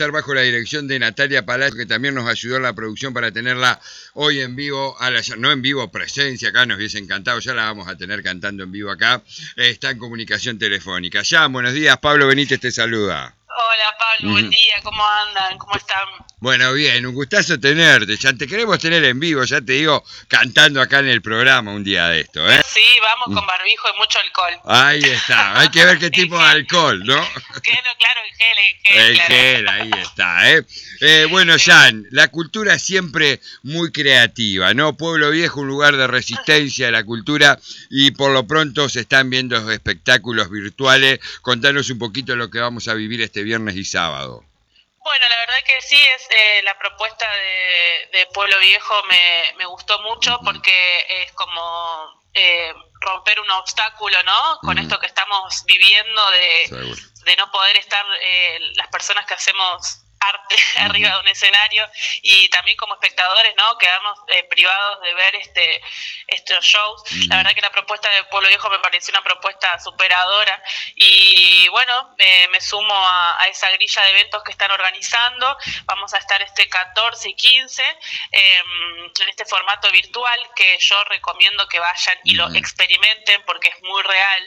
Estar bajo la dirección de Natalia Palacio, que también nos ayudó en la producción para tenerla hoy en vivo, no en vivo, presencia acá, nos hubiese encantado, ya la vamos a tener cantando en vivo acá, está en comunicación telefónica. Ya, buenos días, Pablo Benítez te saluda. Hola Pablo, buen día, ¿cómo andan? ¿Cómo están? Bueno, bien, un gustazo tenerte, ya te queremos tener en vivo, ya te digo, cantando acá en el programa un día de esto, ¿eh? Sí, vamos con barbijo y mucho alcohol. Ahí está, hay que ver qué tipo de alcohol, ¿no? Claro, el gel, ahí está, ¿eh? Bueno, Jan, la cultura es siempre muy creativa, ¿no? Pueblo Viejo, un lugar de resistencia de la cultura y por lo pronto se están viendo espectáculos virtuales. Contanos un poquito lo que vamos a vivir este viernes y sábado. Bueno, la verdad que sí, es la propuesta de Pueblo Viejo me gustó mucho porque es como romper un obstáculo, ¿no? Con esto que estamos viviendo de no poder estar las personas que hacemos arte arriba de un escenario y también como espectadores, ¿no? Quedarnos privados de ver estos shows. La verdad que la propuesta de Pueblo Viejo me pareció una propuesta superadora y bueno, me sumo a esa grilla de eventos que están organizando. Vamos a estar este 14 y 15 en este formato virtual que yo recomiendo que vayan y lo experimenten porque es muy real.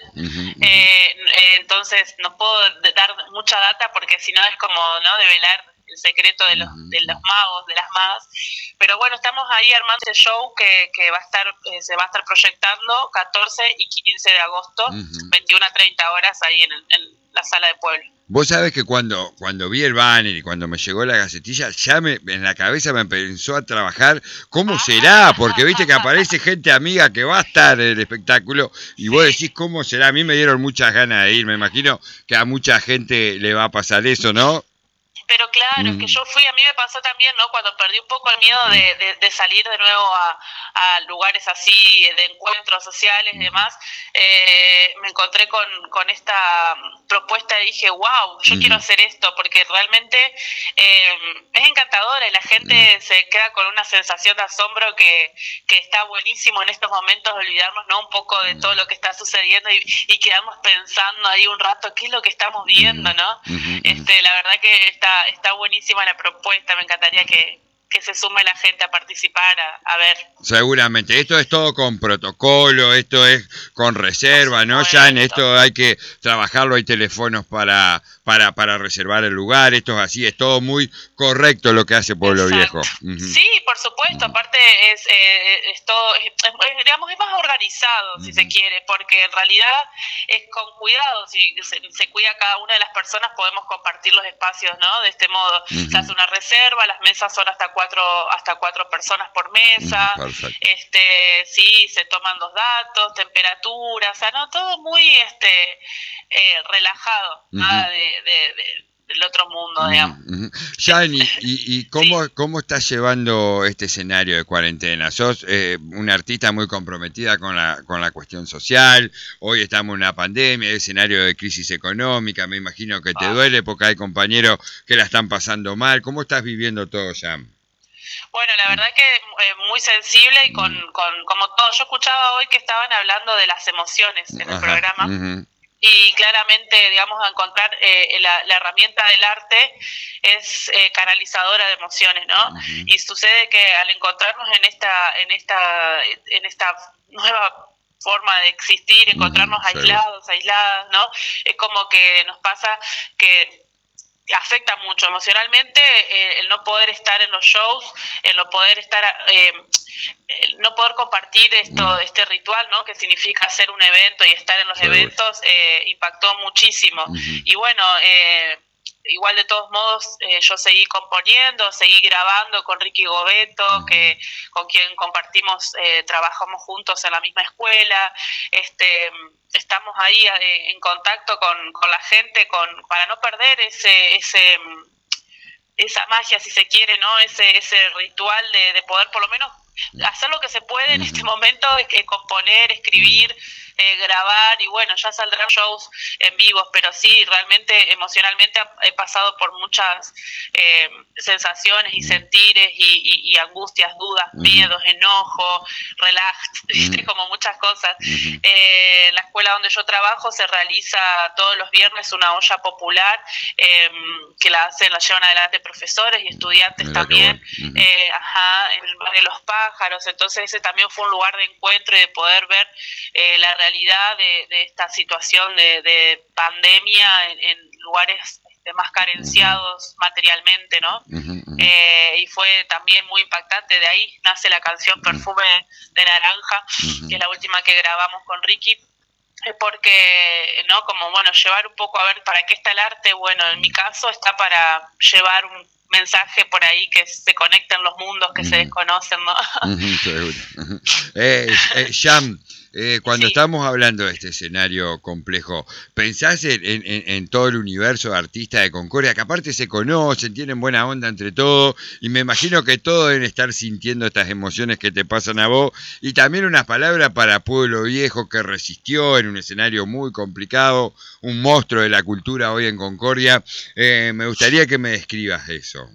Entonces no puedo dar mucha data porque si no es como, ¿no?, develar el secreto de los magos, de las magas, pero bueno, estamos ahí armando ese show que va a estar, se va a estar proyectando 14 y 15 de agosto, 21 a 30 horas ahí en la sala de Pueblo. Vos sabés que cuando vi el banner y cuando me llegó la gacetilla, ya en la cabeza me empezó a trabajar cómo será, porque viste que aparece gente amiga que va a estar en el espectáculo y vos decís cómo será. A mí me dieron muchas ganas de ir, me imagino que a mucha gente le va a pasar eso, ¿no? Pero claro, es que yo fui, a mí me pasó también, ¿no? Cuando perdí un poco el miedo de salir de nuevo a lugares así, de encuentros sociales y demás, me encontré con esta propuesta y dije, wow, yo quiero hacer esto, porque realmente es encantadora y la gente se queda con una sensación de asombro que está buenísimo en estos momentos, olvidarnos, ¿no?, un poco de todo lo que está sucediendo y quedarnos pensando ahí un rato qué es lo que estamos viendo, ¿no? La verdad que está buenísima la propuesta, me encantaría que se sume la gente a participar, a ver. Seguramente, esto es todo con protocolo, esto es con reserva, ¿no, Jan? Esto hay que trabajarlo, hay teléfonos para reservar el lugar, esto es así, es todo muy correcto lo que hace Pueblo Viejo. Sí, por supuesto, aparte es todo, digamos, es más organizado, si se quiere, porque en realidad es con cuidado, si se cuida cada una de las personas, podemos compartir los espacios, ¿no? De este modo, se hace una reserva, las mesas son hasta cuatro personas por mesa, sí, se toman los datos, temperatura, o sea, no, todo muy relajado, nada del otro mundo, digamos. Jan, ¿y cómo estás llevando este escenario de cuarentena? Sos una artista muy comprometida con la cuestión social, hoy estamos en una pandemia, hay escenario de crisis económica, me imagino que te duele porque hay compañeros que la están pasando mal. ¿Cómo estás viviendo todo, Jan? Bueno, la verdad que muy sensible y con como todo. Yo escuchaba hoy que estaban hablando de las emociones en el programa. Y claramente, digamos, encontrar la herramienta del arte es canalizadora de emociones, ¿no? Y sucede que al encontrarnos en esta nueva forma de existir, encontrarnos aisladas, ¿no? Es como que nos pasa que afecta mucho emocionalmente el no poder estar en los shows, el no poder estar el no poder compartir este ritual, ¿no?, que significa hacer un evento y estar en los eventos, impactó muchísimo. Y bueno, igual de todos modos yo seguí componiendo, seguí grabando con Ricky Gobeto, con quien compartimos, trabajamos juntos en la misma escuela, estamos ahí en contacto con la gente para no perder esa magia, si se quiere, ¿no?, ese ritual de poder por lo menos hacer lo que se puede en este momento, componer, escribir, grabar y bueno, ya saldrán shows en vivos, pero sí, realmente emocionalmente he pasado por muchas sensaciones y sentires y angustias, dudas, miedos, enojo, relax, ¿viste? Como muchas cosas. La escuela donde yo trabajo se realiza todos los viernes una olla popular que la llevan adelante profesores y estudiantes también, en el barrio de Los Pájaros. Entonces ese también fue un lugar de encuentro y de poder ver la realidad de esta situación de pandemia en lugares más carenciados materialmente, ¿no? Y fue también muy impactante. De ahí nace la canción Perfume de Naranja, que es la última que grabamos con Ricky, porque, ¿no? Como, bueno, llevar un poco a ver para qué está el arte. Bueno, en mi caso está para llevar un mensaje por ahí, que se conecten los mundos que se desconocen, ¿no? Seguro. Jam, cuando estamos hablando de este escenario complejo, ¿pensás en todo el universo de artistas de Concordia, que aparte se conocen, tienen buena onda entre todos, y me imagino que todos deben estar sintiendo estas emociones que te pasan a vos, y también unas palabras para Pueblo Viejo, que resistió en un escenario muy complicado, un monstruo de la cultura hoy en Concordia? Me gustaría que me describas eso.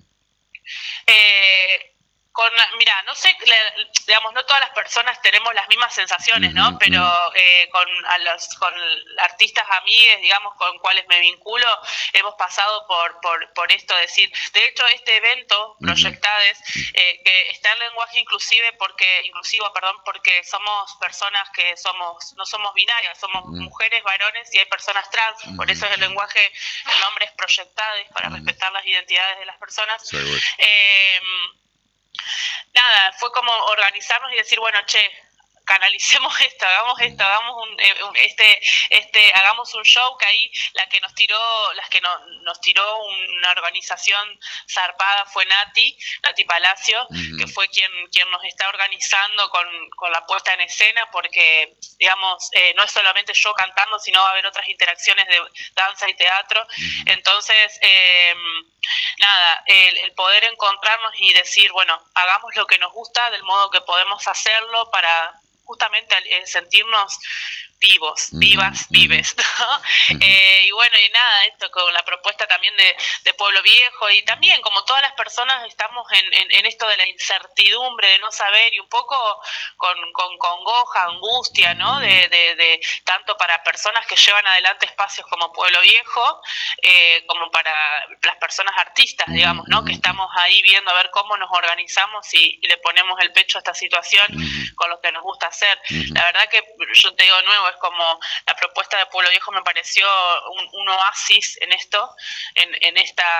Mira, no sé, digamos, no todas las personas tenemos las mismas sensaciones, ¿no? Pero con artistas amigues, digamos, con cuales me vinculo, hemos pasado por esto, decir, de hecho, este evento, Proyectades, que está en lenguaje inclusivo, porque somos personas que no somos binarias, somos mujeres, varones, y hay personas trans, por eso es el lenguaje, el nombre es Proyectades, para respetar las identidades de las personas. Nada, fue como organizarnos y decir, bueno, canalicemos esto, hagamos hagamos un show. Que ahí las que nos tiró una organización zarpada fue Nati Palacio, que fue quien nos está organizando con la puesta en escena, porque, digamos, no es solamente yo cantando, sino va a haber otras interacciones de danza y teatro. Entonces, nada, el poder encontrarnos y decir, bueno, hagamos lo que nos gusta del modo que podemos hacerlo, para justamente sentirnos vivos, vives, ¿no? Y bueno, y nada, esto con la propuesta también de Pueblo Viejo, y también como todas las personas estamos en esto de la incertidumbre, de no saber, y un poco con congoja, angustia, ¿no? De tanto para personas que llevan adelante espacios como Pueblo Viejo, como para las personas artistas, digamos, ¿no? Que estamos ahí viendo a ver cómo nos organizamos y le ponemos el pecho a esta situación con lo que nos gusta hacer. La verdad que yo te digo de nuevo, es como la propuesta de Pueblo Viejo me pareció un oasis en esto, en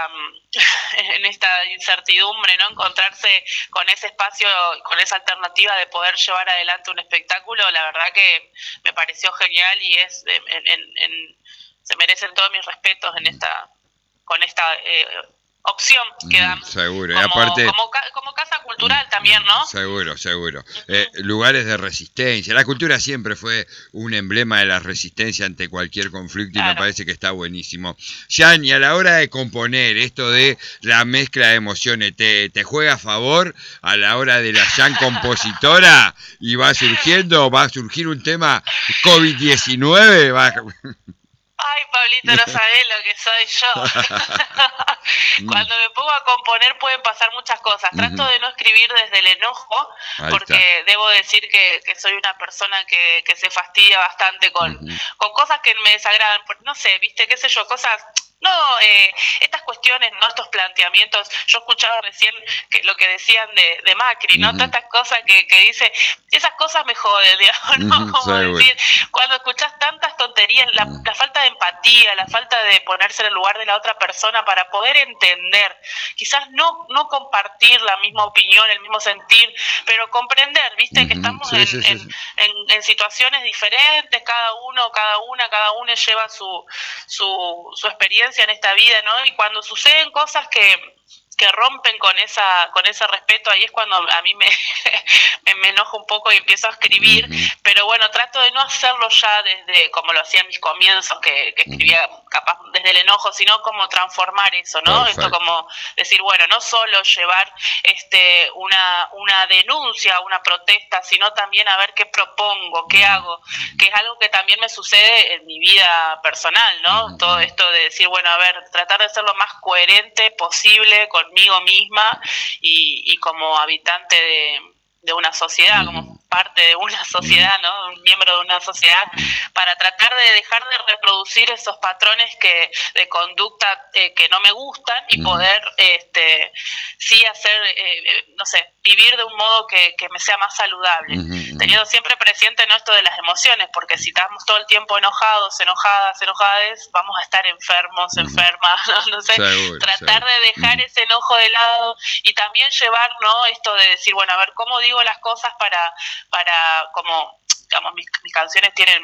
esta incertidumbre, ¿no? Encontrarse con ese espacio, con esa alternativa de poder llevar adelante un espectáculo, la verdad que me pareció genial, y se merecen todos mis respetos con esta opción que dan. Seguro, como, y aparte, como casa cultural también, ¿no? Seguro. Lugares de resistencia. La cultura siempre fue un emblema de la resistencia ante cualquier conflicto, y me parece que está buenísimo. Jan, y a la hora de componer, esto de la mezcla de emociones, ¿te juega a favor a la hora de la Jan compositora? ¿Y va a surgir un tema COVID-19? Ay, Pablito, no sabés lo que soy yo. Cuando me pongo a componer pueden pasar muchas cosas. Trato de no escribir desde el enojo, porque debo decir que soy una persona que se fastidia bastante con cosas que me desagradan. No sé, viste, qué sé yo, cosas... No, estas cuestiones, no, estos planteamientos. Yo escuchaba recién lo que decían de Macri, ¿no? Tantas cosas que dice, esas cosas me joden, digamos, ¿no? Como decir, cuando escuchás tantas tonterías, la falta de empatía, la falta de ponerse en el lugar de la otra persona para poder entender, quizás no compartir la misma opinión, el mismo sentir, pero comprender, ¿viste? Que estamos en situaciones diferentes, cada uno lleva su experiencia en esta vida, ¿no? Y cuando suceden cosas que que rompen con ese respeto, ahí es cuando a mí me enojo un poco y empiezo a escribir, pero bueno, trato de no hacerlo ya desde como lo hacía en mis comienzos, que escribía capaz desde el enojo, sino como transformar eso, ¿no? Perfecto. Esto como decir, bueno, no solo llevar una denuncia, una protesta, sino también a ver qué propongo, qué hago, que es algo que también me sucede en mi vida personal, ¿no? Todo esto de decir, bueno, a ver, tratar de ser lo más coherente posible conmigo misma y como habitante de una sociedad, como parte de una sociedad, ¿no? Un miembro de una sociedad, para tratar de dejar de reproducir esos patrones de conducta que no me gustan y poder sí hacer, no sé, vivir de un modo que me sea más saludable, teniendo siempre presente, ¿no?, esto de las emociones, porque si estamos todo el tiempo enojados, enojadas, vamos a estar enfermos, enfermas, no sé, seguro, tratar de dejar ese enojo de lado y también llevar, ¿no?, esto de decir, bueno, a ver, ¿cómo digo las cosas para como, digamos, mis canciones tienen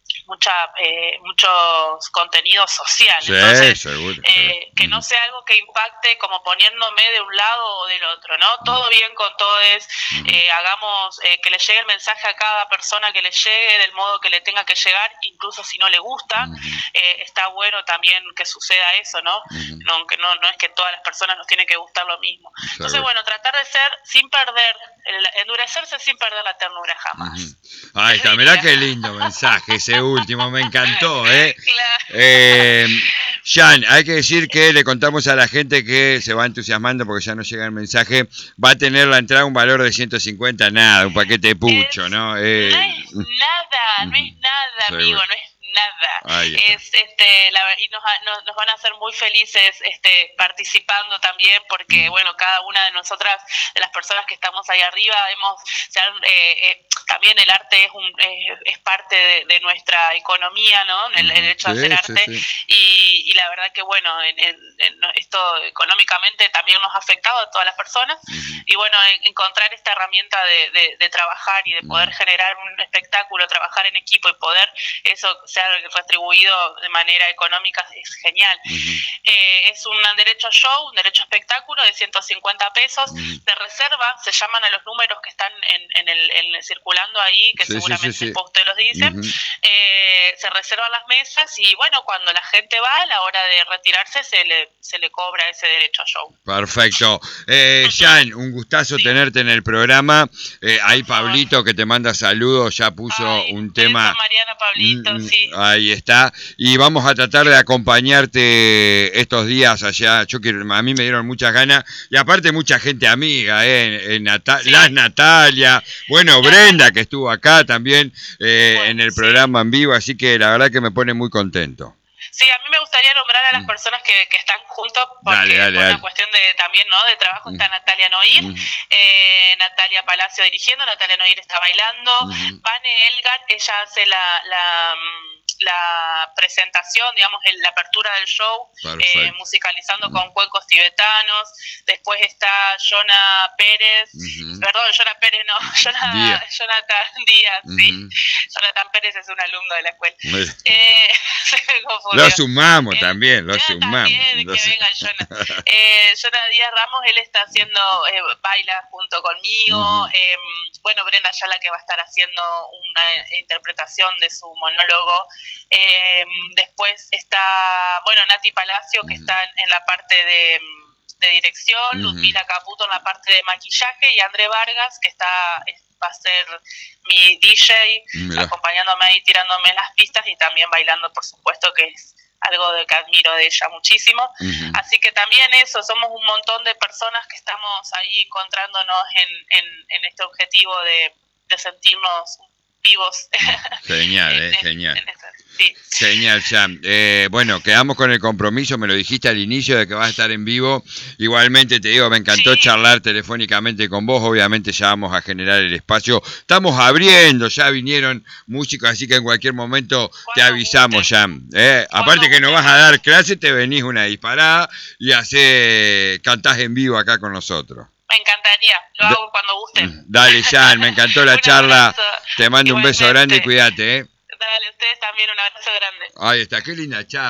muchos contenidos sociales, sí, entonces seguro, que no sea algo que impacte como poniéndome de un lado o del otro, ¿no? Todo bien con todos, hagamos que le llegue el mensaje a cada persona, que le llegue del modo que le tenga que llegar, incluso si no le gusta, está bueno también que suceda eso, ¿no? Aunque no es que todas las personas nos tienen que gustar lo mismo. Entonces, bueno, tratar de ser sin perder, endurecerse sin perder la ternura jamás. Ahí está, mirá qué lindo mensaje ese último, me encantó, ¿eh? Claro. Jan, hay que decir que le contamos a la gente que se va entusiasmando porque ya no llega el mensaje, va a tener la entrada un valor de 150, nada, un paquete de pucho, ¿no? No es nada, amigo, no es nada. Es y nos van a hacer muy felices participando también, porque bueno, cada una de nosotras, de las personas que estamos ahí arriba, también el arte es parte de nuestra economía, ¿no? El hecho de hacer arte, y la verdad que bueno, esto económicamente también nos ha afectado a todas las personas, y bueno, encontrar esta herramienta de trabajar y de poder generar un espectáculo, trabajar en equipo y poder eso sea retribuido de manera económica es genial. Es un derecho a show, un derecho a espectáculo de 150 pesos. De reserva se llaman a los números que están circulando ahí, que seguramente después ustedes los dicen. Se reservan las mesas y bueno, cuando la gente va, a la hora de retirarse se le cobra ese derecho a show. Perfecto. Jan, un gustazo tenerte en el programa. Ahí Pablito, que te manda saludos, ya puso un tema. Mariana, Pablito, sí. Ahí está. Y vamos a tratar de acompañarte estos días allá. A mí me dieron muchas ganas. Y aparte mucha gente amiga, las Natalia. Bueno, Brenda, que estuvo acá también en el programa en vivo. Así que la verdad que me pone muy contento. Sí, a mí me gustaría nombrar a las personas que están juntos, porque por una cuestión también, ¿no?, de trabajo. Está Natalia Noir, Natalia Palacio dirigiendo, Natalia Noir está bailando, Vane Elgar, ella hace la presentación, digamos, la apertura del show, musicalizando con cuencos tibetanos. Después está Jonathan Pérez, Jonathan Díaz, sí. Jonathan Pérez es un alumno de la escuela. Lo sumamos también, lo sumamos. También, que venga Jonathan. Jonathan Díaz Ramos, él está haciendo, baila junto conmigo. Bueno, Brenda Ayala, que va a estar haciendo una interpretación de su monólogo. Después está, bueno, Nati Palacio, que está en la parte de dirección, Ludmila Caputo en la parte de maquillaje, y André Vargas, que va a ser mi DJ, acompañándome ahí, tirándome las pistas y también bailando, por supuesto, que es algo de que admiro de ella muchísimo. Así que también eso, somos un montón de personas que estamos ahí encontrándonos en este objetivo de sentirnos vivos. Genial, genial. Sí. Genial, Jan. Bueno, quedamos con el compromiso, me lo dijiste al inicio de que vas a estar en vivo. Igualmente te digo, me encantó charlar telefónicamente con vos. Obviamente ya vamos a generar el espacio. Estamos abriendo, ya vinieron músicos, así que en cualquier momento te avisamos, Jan. Aparte que nos vas a dar clase, te venís una disparada y cantás en vivo acá con nosotros. Me encantaría, lo hago cuando gusten. Dale, Jan, me encantó la charla. Abrazo. Te mando un beso grande y cuídate. Dale, ustedes también, un abrazo grande. Ahí está, qué linda charla.